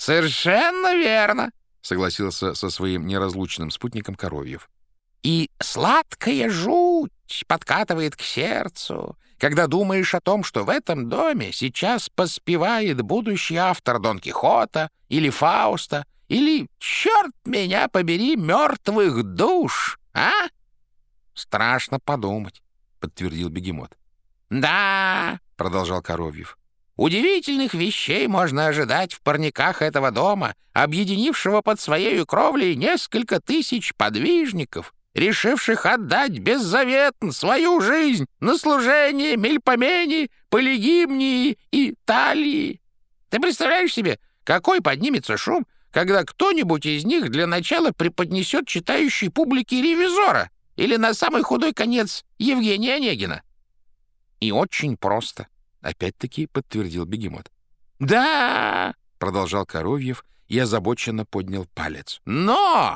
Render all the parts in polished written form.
«Совершенно верно», — согласился со своим неразлучным спутником Коровьев. «И сладкая жуть подкатывает к сердцу, когда думаешь о том, что в этом доме сейчас поспевает будущий автор Дон Кихота или Фауста, или, черт меня побери, мертвых душ, а?» «Страшно подумать», — подтвердил Бегемот. «Да», — продолжал Коровьев, — «удивительных вещей можно ожидать в парниках этого дома, объединившего под своей кровлей несколько тысяч подвижников, решивших отдать беззаветно свою жизнь на служение Мельпомене, Полигимнии и Талии. Ты представляешь себе, какой поднимется шум, когда кто-нибудь из них для начала преподнесет читающей публике Ревизора или, на самый худой конец, Евгения Онегина?» «И очень просто», — опять-таки подтвердил Бегемот. «Да», — продолжал Коровьев и озабоченно поднял палец. «Но,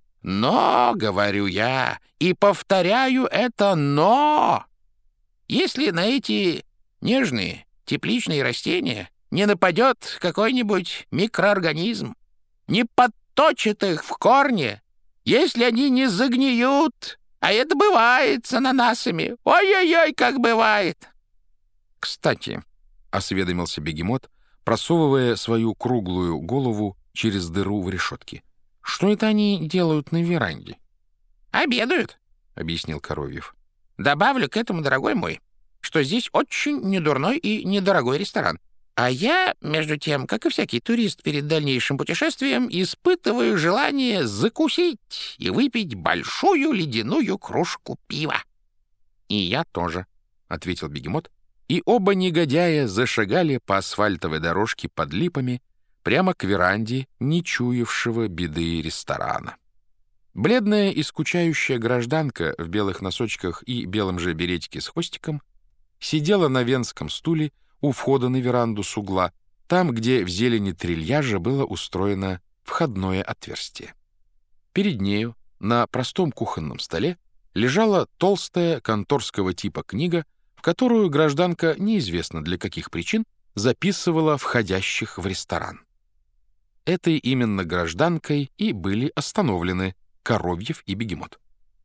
говорю я, и повторяю это «но», если на эти нежные тепличные растения не нападет какой-нибудь микроорганизм, не подточит их в корне, если они не загниют, а это бывает с ананасами. Ой-ой-ой, как бывает!» «Кстати», — осведомился Бегемот, просовывая свою круглую голову через дыру в решетке, — «что это они делают на веранде?» «Обедают», — объяснил Коровьев. «Добавлю к этому, дорогой мой, что здесь очень недурной и недорогой ресторан. А я, между тем, как и всякий турист перед дальнейшим путешествием, испытываю желание закусить и выпить большую ледяную кружку пива». «И я тоже», — ответил Бегемот, и оба негодяя зашагали по асфальтовой дорожке под липами прямо к веранде не чуявшего беды ресторана. Бледная и скучающая гражданка в белых носочках и белом же беретике с хвостиком сидела на венском стуле у входа на веранду с угла, там, где в зелени трильяжа было устроено входное отверстие. Перед нею на простом кухонном столе лежала толстая конторского типа книга, в которую гражданка, неизвестно для каких причин, записывала входящих в ресторан. Этой именно гражданкой и были остановлены Коровьев и Бегемот.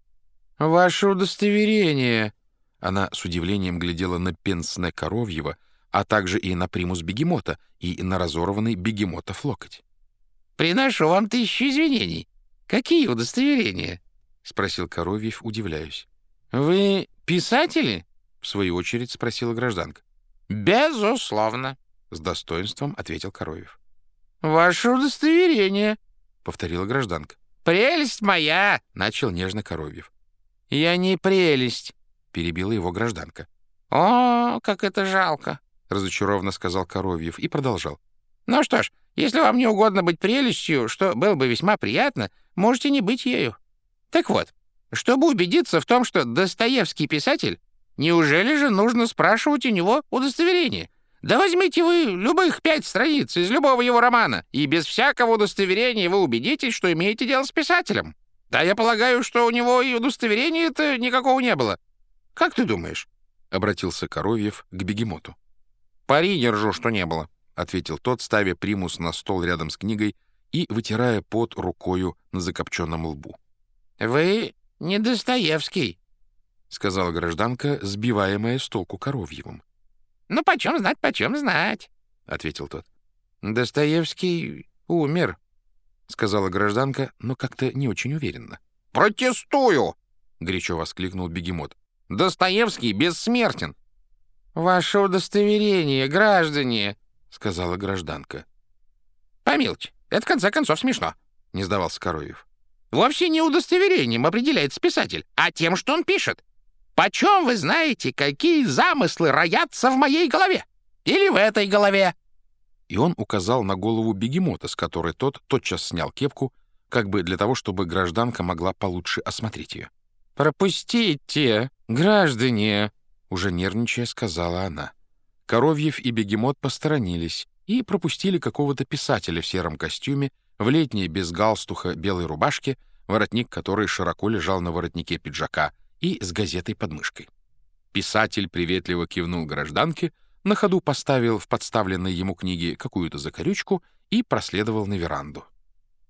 «Ваше удостоверение!» Она с удивлением глядела на пенсне Коровьева, а также и на примус Бегемота, и на разорванный Бегемотов локоть. «Приношу вам 1000 извинений. Какие удостоверения?» — спросил Коровьев, удивляясь. «Вы писатели?» — в свою очередь спросила гражданка. «Безусловно», — с достоинством ответил Коровьев. «Ваше удостоверение», — повторила гражданка. «Прелесть моя!» — начал нежно Коровьев. «Я не прелесть», — перебила его гражданка. «О, как это жалко!» — разочарованно сказал Коровьев и продолжал. «Ну что ж, если вам не угодно быть прелестью, что было бы весьма приятно, можете не быть ею. Так вот, чтобы убедиться в том, что Достоевский писатель, неужели же нужно спрашивать у него удостоверение? Да возьмите вы любых 5 страниц из любого его романа, и без всякого удостоверения вы убедитесь, что имеете дело с писателем. Да я полагаю, что у него и удостоверения-то никакого не было. Как ты думаешь?» — обратился Коровьев к Бегемоту. «Пари держу, что не было», — ответил тот, ставя примус на стол рядом с книгой и вытирая пот рукою на закопченном лбу. «Вы не Достоевский», — сказала гражданка, сбиваемая с толку Коровьевым. «Ну, почем знать», — ответил тот. «Достоевский умер», — сказала гражданка, но как-то не очень уверенно. «Протестую!» — горячо воскликнул Бегемот. «Достоевский бессмертен!» «Ваше удостоверение, граждане!» — сказала гражданка. «Помилуйте, это в конце концов смешно», — не сдавался Коровьев. «Вовсе не удостоверением определяется писатель, а тем, что он пишет. Почем вы знаете, какие замыслы роятся в моей голове? Или в этой голове?» И он указал на голову Бегемота, с которой тот тотчас снял кепку, как бы для того, чтобы гражданка могла получше осмотреть ее. «Пропустите, граждане!» — уже нервничая сказала она. Коровьев и Бегемот посторонились и пропустили какого-то писателя в сером костюме, в летней без галстуха белой рубашке, воротник которой широко лежал на воротнике пиджака, и с газетой под мышкой. Писатель приветливо кивнул гражданке, на ходу поставил в подставленной ему книге какую-то закорючку и проследовал на веранду.